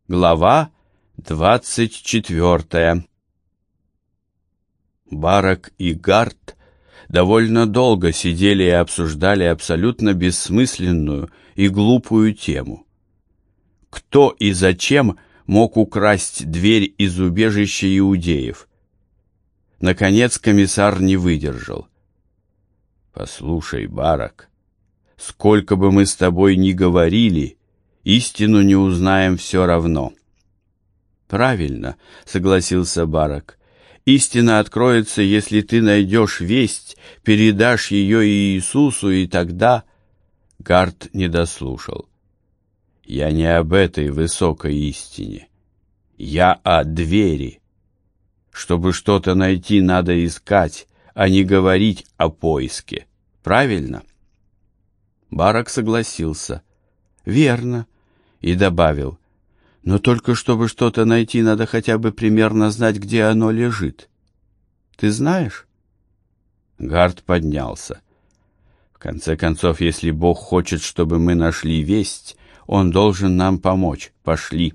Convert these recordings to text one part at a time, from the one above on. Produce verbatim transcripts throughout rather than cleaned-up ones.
Глава двадцать четвертая. Барак и Гарт довольно долго сидели и обсуждали абсолютно бессмысленную и глупую тему. Кто и зачем мог украсть дверь из убежища иудеев? Наконец комиссар не выдержал. «Послушай, Барак, сколько бы мы с тобой ни говорили, истину не узнаем все равно». «Правильно», — согласился Барак. «Истина откроется, если ты найдешь весть, передашь ее Иисусу, и тогда...» Гарт не дослушал. «Я не об этой высокой истине. Я о двери. Чтобы что-то найти, надо искать, а не говорить о поиске. Правильно?» Барак согласился. «Верно», и добавил: «Но только чтобы что-то найти, надо хотя бы примерно знать, где оно лежит. Ты знаешь?» Гарт поднялся. «В конце концов, если Бог хочет, чтобы мы нашли весть, Он должен нам помочь. Пошли».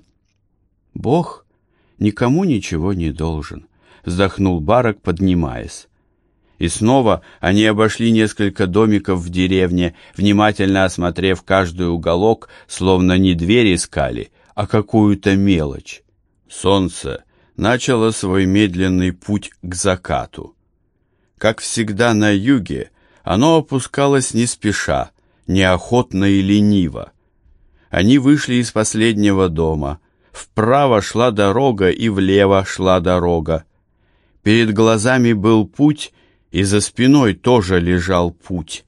«Бог никому ничего не должен», — вздохнул Барак, поднимаясь. И снова они обошли несколько домиков в деревне, внимательно осмотрев каждый уголок, словно не дверь искали, а какую-то мелочь. Солнце начало свой медленный путь к закату. Как всегда на юге, оно опускалось не спеша, неохотно и лениво. Они вышли из последнего дома. Вправо шла дорога и влево шла дорога. Перед глазами был путь, и за спиной тоже лежал путь.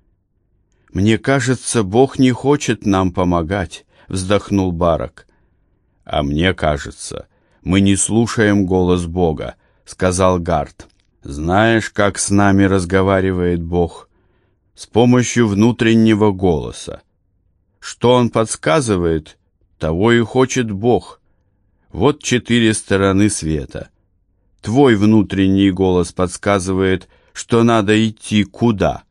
«Мне кажется, Бог не хочет нам помогать», — вздохнул Барак. «А мне кажется, мы не слушаем голос Бога», — сказал Гарт. «Знаешь, как с нами разговаривает Бог? С помощью внутреннего голоса. Что Он подсказывает, того и хочет Бог. Вот четыре стороны света. Твой внутренний голос подсказывает, что надо идти куда».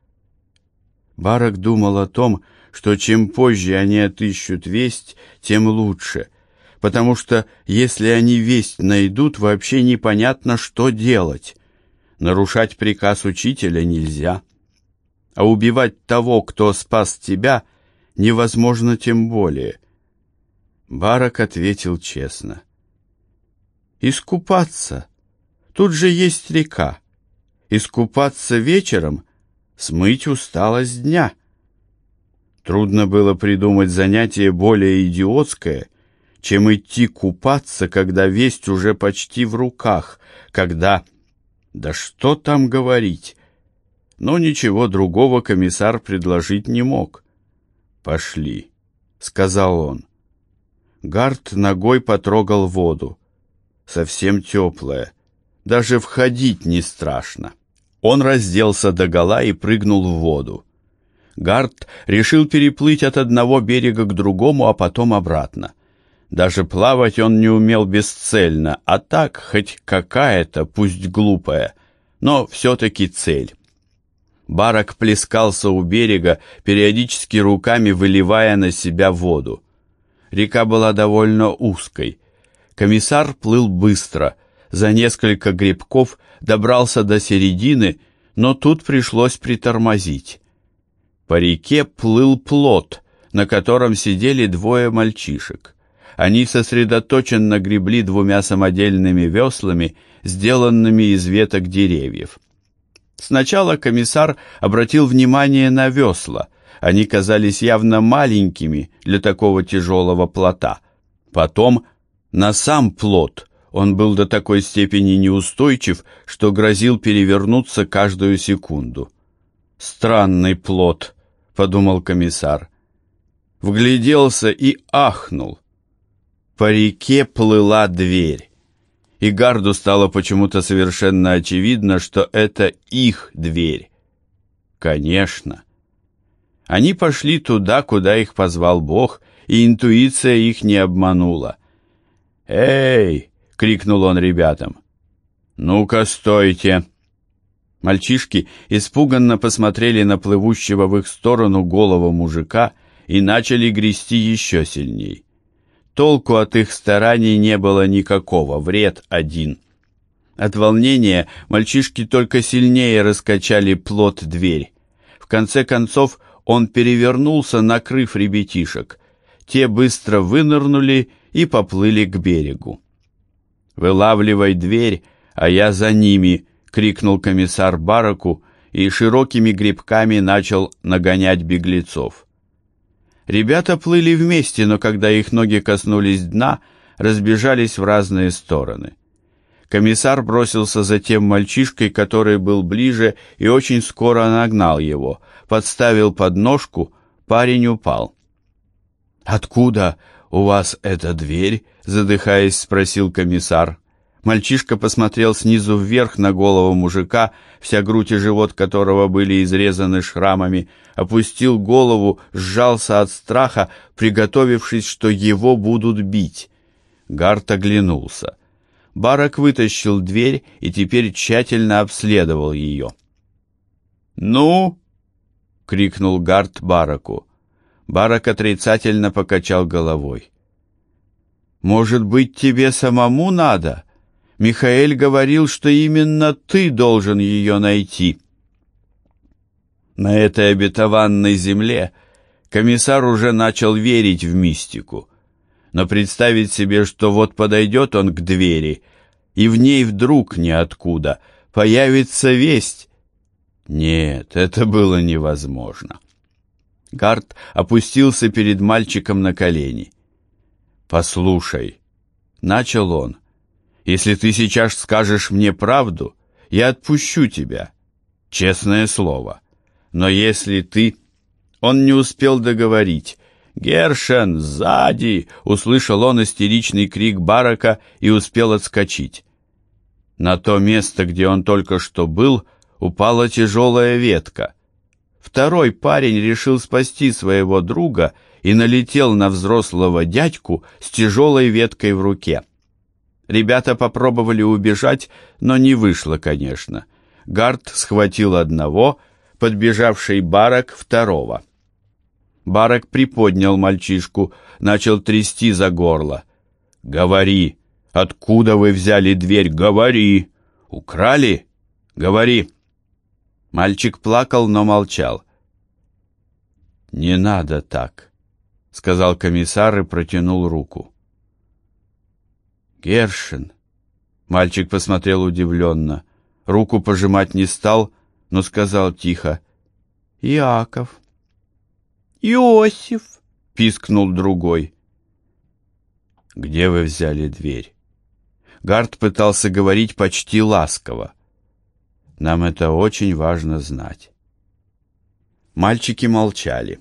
Барак думал о том, что чем позже они отыщут весть, тем лучше, потому что если они весть найдут, вообще непонятно, что делать. Нарушать приказ учителя нельзя, а убивать того, кто спас тебя, невозможно тем более. Барак ответил честно. «Искупаться. Тут же есть река. Искупаться вечером, смыть усталость дня». Трудно было придумать занятие более идиотское, чем идти купаться, когда весть уже почти в руках, когда... Да что там говорить? Но ничего другого комиссар предложить не мог. «Пошли», — сказал он. Гарт ногой потрогал воду. Совсем теплая. Даже входить не страшно. Он разделся догола и прыгнул в воду. Гарт решил переплыть от одного берега к другому, а потом обратно. Даже плавать он не умел бесцельно, а так хоть какая-то, пусть глупая, но все-таки цель. Барак плескался у берега, периодически руками выливая на себя воду. Река была довольно узкой. Комиссар плыл быстро. За несколько гребков добрался до середины, но тут пришлось притормозить. По реке плыл плот, на котором сидели двое мальчишек. Они сосредоточенно гребли двумя самодельными веслами, сделанными из веток деревьев. Сначала комиссар обратил внимание на весла. Они казались явно маленькими для такого тяжелого плота. Потом на сам плот. Он был до такой степени неустойчив, что грозил перевернуться каждую секунду. «Странный плот», — подумал комиссар. Вгляделся и ахнул. По реке плыла дверь, и Гарду стало почему-то совершенно очевидно, что это их дверь. Конечно. Они пошли туда, куда их позвал Бог, и интуиция их не обманула. «Эй!» — крикнул он ребятам. «Ну-ка, стойте!» Мальчишки испуганно посмотрели на плывущего в их сторону голого мужика и начали грести еще сильней. Толку от их стараний не было никакого, вред один. От волнения мальчишки только сильнее раскачали плот-дверь. В конце концов он перевернулся, накрыв ребятишек. Те быстро вынырнули и поплыли к берегу. «Вылавливай дверь, а я за ними!» — крикнул комиссар Бараку и широкими гребками начал нагонять беглецов. Ребята плыли вместе, но когда их ноги коснулись дна, разбежались в разные стороны. Комиссар бросился за тем мальчишкой, который был ближе, и очень скоро нагнал его. Подставил подножку, парень упал. «Откуда у вас эта дверь?» — задыхаясь, спросил комиссар. Мальчишка посмотрел снизу вверх на голову мужика, вся грудь и живот которого были изрезаны шрамами, опустил голову, сжался от страха, приготовившись, что его будут бить. Гарт оглянулся. Барак вытащил дверь и теперь тщательно обследовал ее. «Ну?» — крикнул Гарт Бараку. Барак отрицательно покачал головой. «Может быть, тебе самому надо? Михаэль говорил, что именно ты должен ее найти». На этой обетованной земле комиссар уже начал верить в мистику. Но представить себе, что вот подойдет он к двери, и в ней вдруг ниоткуда появится весть. Нет, это было невозможно. Гарт опустился перед мальчиком на колени. «Послушай», — начал он, — «если ты сейчас скажешь мне правду, я отпущу тебя, честное слово. Но если ты...» Он не успел договорить. «Гершен, сзади!» — услышал он истеричный крик Барака и успел отскочить. На то место, где он только что был, упала тяжелая ветка. Второй парень решил спасти своего друга и налетел на взрослого дядьку с тяжелой веткой в руке. Ребята попробовали убежать, но не вышло, конечно. Гарт схватил одного, подбежавший Барак второго. Барак приподнял мальчишку, начал трясти за горло. «Говори! Откуда вы взяли дверь? Говори! Украли? Говори!» Мальчик плакал, но молчал. «Не надо так», — сказал комиссар и протянул руку. «Гершен!» Мальчик посмотрел удивленно. Руку пожимать не стал, но сказал тихо: «Иаков». «Иосиф!» — пискнул другой. «Где вы взяли дверь?» Гарт пытался говорить почти ласково. «Нам это очень важно знать». Мальчики молчали.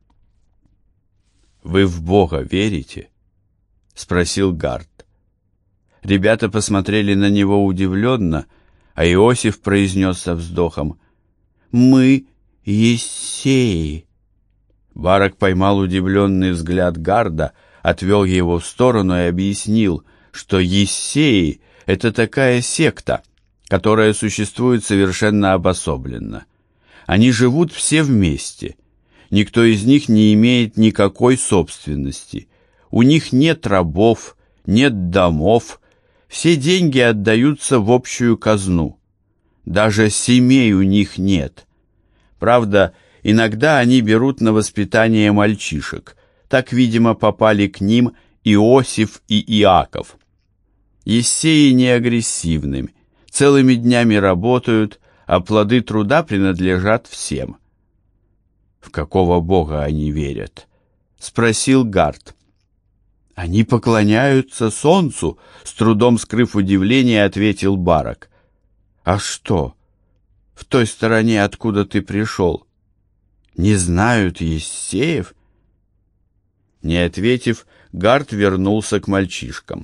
«Вы в Бога верите?» — спросил Гарт. Ребята посмотрели на него удивленно, а Иосиф произнес со вздохом: «Мы Ессеи». Барак поймал удивленный взгляд Гарда, отвел его в сторону и объяснил, что Ессеи — это такая секта, которая существует совершенно обособленно. Они живут все вместе. Никто из них не имеет никакой собственности. У них нет рабов, нет домов. Все деньги отдаются в общую казну. Даже семей у них нет. Правда, иногда они берут на воспитание мальчишек. Так, видимо, попали к ним Иосиф и Иаков. Ессеи не агрессивны, целыми днями работают, а плоды труда принадлежат всем. «В какого бога они верят?» — спросил Гарт. «Они поклоняются солнцу», — с трудом скрыв удивление, ответил Барак. «А что, в той стороне, откуда ты пришел, не знают Ессеев?» Не ответив, Гарт вернулся к мальчишкам.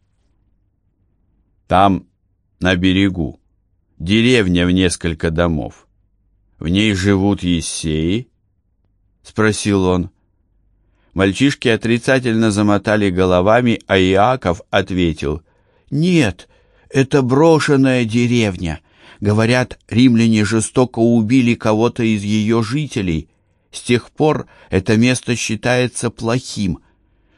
«Там, на берегу, деревня в несколько домов. В ней живут Ессеи?» — спросил он. Мальчишки отрицательно замотали головами, а Иаков ответил: «Нет, это брошенная деревня. Говорят, римляне жестоко убили кого-то из ее жителей. С тех пор это место считается плохим.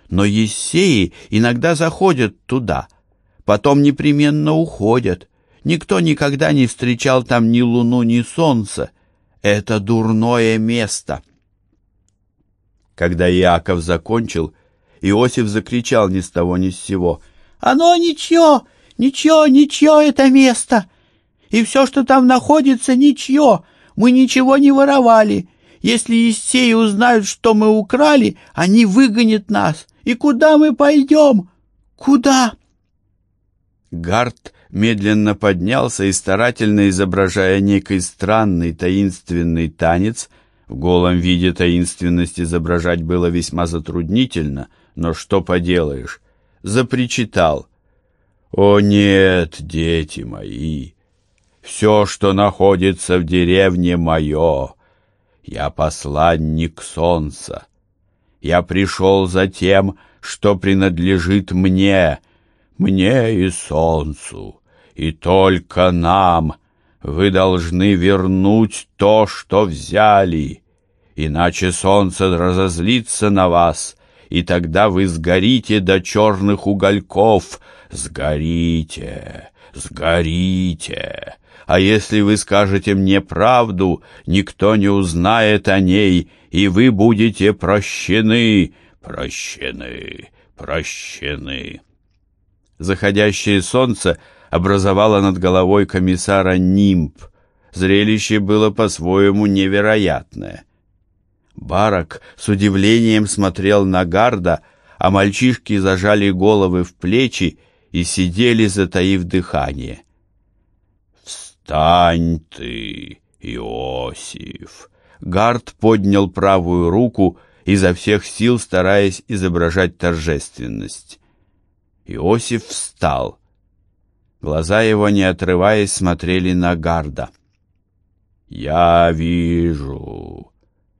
но ессеи иногда заходят туда, потом непременно уходят. Никто никогда не встречал там ни луну, ни солнца. Это дурное место». Когда Иаков закончил, Иосиф закричал ни с того ни с сего: «Оно ничье, ничье, ничье это место! И все, что там находится, ничье! Мы ничего не воровали! Если ессеи узнают, что мы украли, они выгонят нас! И куда мы пойдем? Куда?» Гард медленно поднялся и, старательно изображая некий странный таинственный танец, в голом виде таинственность изображать было весьма затруднительно, но что поделаешь, запричитал: «О нет, дети мои, все, что находится в деревне, мое. Я посланник солнца. Я пришел за тем, что принадлежит мне, мне и солнцу, и только нам. Вы должны вернуть то, что взяли, иначе солнце разозлится на вас, и тогда вы сгорите до черных угольков. Сгорите, сгорите. А если вы скажете мне правду, никто не узнает о ней, и вы будете прощены, прощены, прощены». Заходящее солнце образовало над головой комиссара нимб. Зрелище было по-своему невероятное. Барак с удивлением смотрел на Гарда, а мальчишки зажали головы в плечи и сидели, затаив дыхание. «Встань ты, Иосиф!» Гард поднял правую руку, изо всех сил стараясь изображать торжественность. Иосиф встал. Глаза его, не отрываясь, смотрели на Гарда. «Я вижу,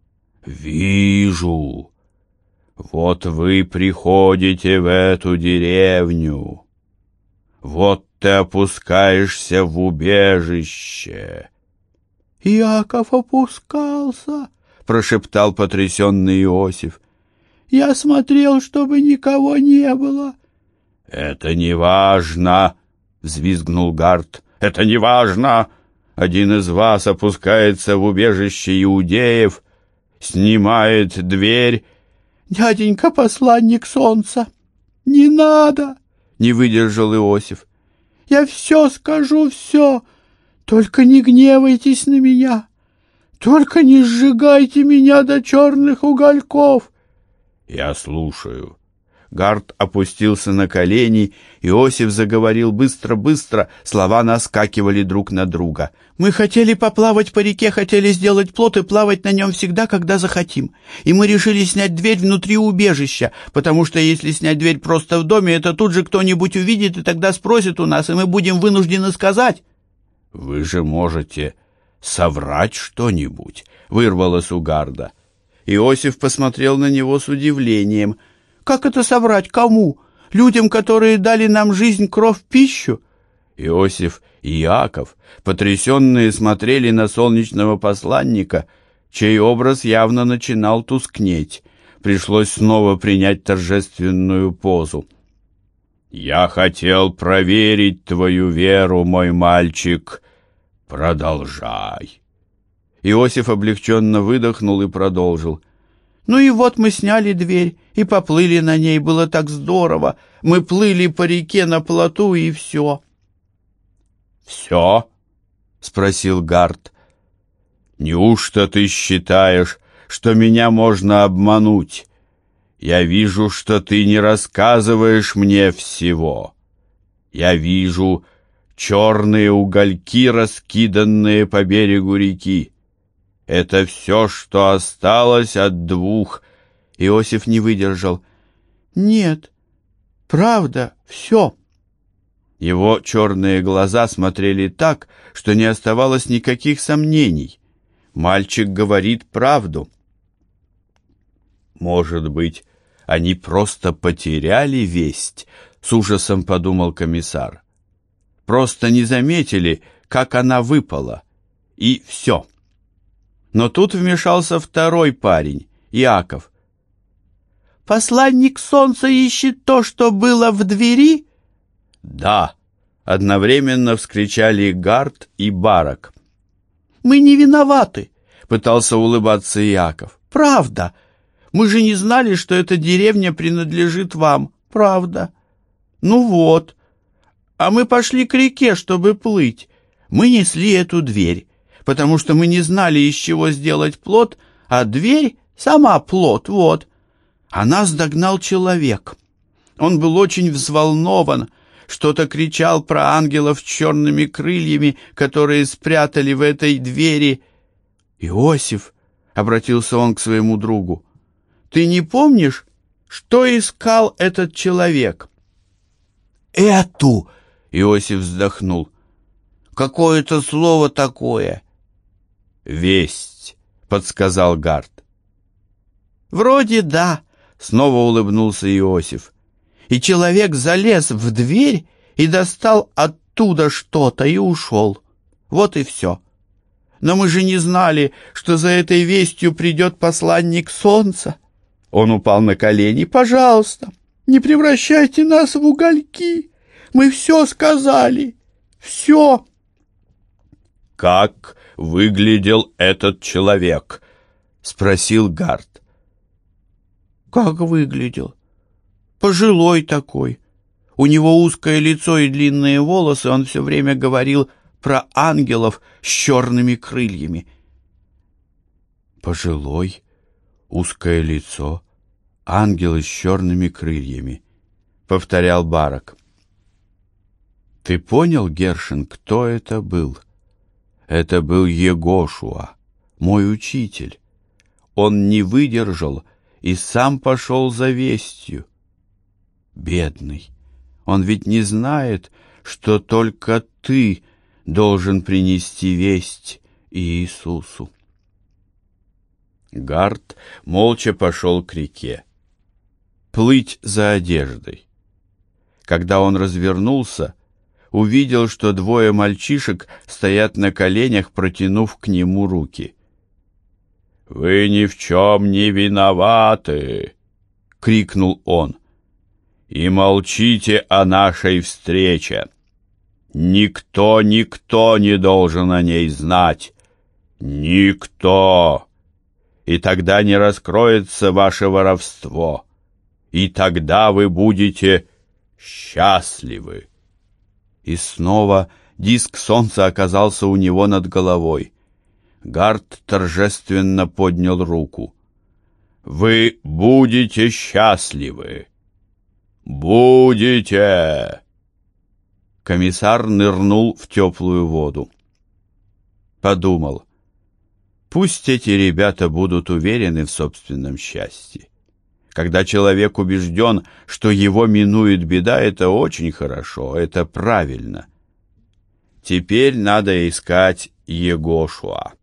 вижу. Вот вы приходите в эту деревню. Вот ты опускаешься в убежище». «Иаков опускался», — прошептал потрясенный Иосиф. «Я смотрел, чтобы никого не было». «Это не важно», — взвизгнул Гард. «Это не важно. Один из вас опускается в убежище иудеев, снимает дверь». «Дяденька посланник солнца, не надо», — не выдержал Иосиф. «Я все скажу, все. Только не гневайтесь на меня. Только не сжигайте меня до черных угольков». «Я слушаю». Гард опустился на колени, Иосиф заговорил быстро-быстро, слова наскакивали друг на друга. «Мы хотели поплавать по реке, хотели сделать плот и плавать на нем всегда, когда захотим. И мы решили снять дверь внутри убежища, потому что если снять дверь просто в доме, это тут же кто-нибудь увидит и тогда спросит у нас, и мы будем вынуждены сказать». «Вы же можете соврать что-нибудь», — вырвалось у Гарда. Иосиф посмотрел на него с удивлением. «Как это соврать? Кому? Людям, которые дали нам жизнь, кровь, пищу?» Иосиф и Иаков, потрясенные, смотрели на солнечного посланника, чей образ явно начинал тускнеть. Пришлось снова принять торжественную позу. «Я хотел проверить твою веру, мой мальчик. Продолжай». Иосиф облегченно выдохнул и продолжил. «Ну и вот мы сняли дверь и поплыли на ней. Было так здорово. Мы плыли по реке на плоту, и все». «Все?» — спросил Гард. «Неужто ты считаешь, что меня можно обмануть? Я вижу, что ты не рассказываешь мне всего. Я вижу черные угольки, раскиданные по берегу реки. Это все, что осталось от двух». Иосиф не выдержал. «Нет, правда, все». Его черные глаза смотрели так, что не оставалось никаких сомнений. Мальчик говорит правду. «Может быть, они просто потеряли весть?» — с ужасом подумал комиссар. «Просто не заметили, как она выпала. И все». Но тут вмешался второй парень, Иаков. посланник солнца ищет то, что было в двери?» «Да!» — одновременно вскричали Гарт и Барак. «Мы не виноваты», — пытался улыбаться Иаков. «Правда. Мы же не знали, что эта деревня принадлежит вам. Правда. Ну вот. А мы пошли к реке, чтобы плыть. Мы несли эту дверь, потому что мы не знали, из чего сделать плот, а дверь сама плот, вот. А нас догнал человек. Он был очень взволнован, что-то кричал про ангелов с черными крыльями, которые спрятали в этой двери. Иосиф, — обратился он к своему другу, — ты не помнишь, что искал этот человек?» «Эту!» — Иосиф вздохнул. «Какое-то слово такое». «Весть», — подсказал Гарт. «Вроде да», — снова улыбнулся Иосиф. «И человек залез в дверь и достал оттуда что-то и ушел. Вот и все. Но мы же не знали, что за этой вестью придет посланник солнца». Он упал на колени. «Пожалуйста, не превращайте нас в угольки. Мы все сказали. Все». «Как выглядел этот человек?» — спросил Гарт. «Как выглядел? Пожилой такой. У него узкое лицо и длинные волосы. Он все время говорил про ангелов с черными крыльями». «Пожилой, узкое лицо, ангелы с черными крыльями», — повторял Барак. «Ты понял, Гершин, кто это был? Это был Егошуа, мой учитель. Он не выдержал и сам пошел за вестью. Бедный, он ведь не знает, что только ты должен принести весть Иисусу». Гарт молча пошел к реке. Плыть за одеждой. Когда он развернулся, увидел, что двое мальчишек стоят на коленях, протянув к нему руки. «Вы ни в чем не виноваты!» — крикнул он. «И молчите о нашей встрече! Никто, никто не должен о ней знать! Никто! И тогда не раскроется ваше воровство, и тогда вы будете счастливы!» И снова диск солнца оказался у него над головой. Гарт торжественно поднял руку. «Вы будете счастливы! Будете!» Комиссар нырнул в теплую воду. Подумал, пусть эти ребята будут уверены в собственном счастье. Когда человек убежден, что его минует беда, это очень хорошо, это правильно. Теперь надо искать Егошуа.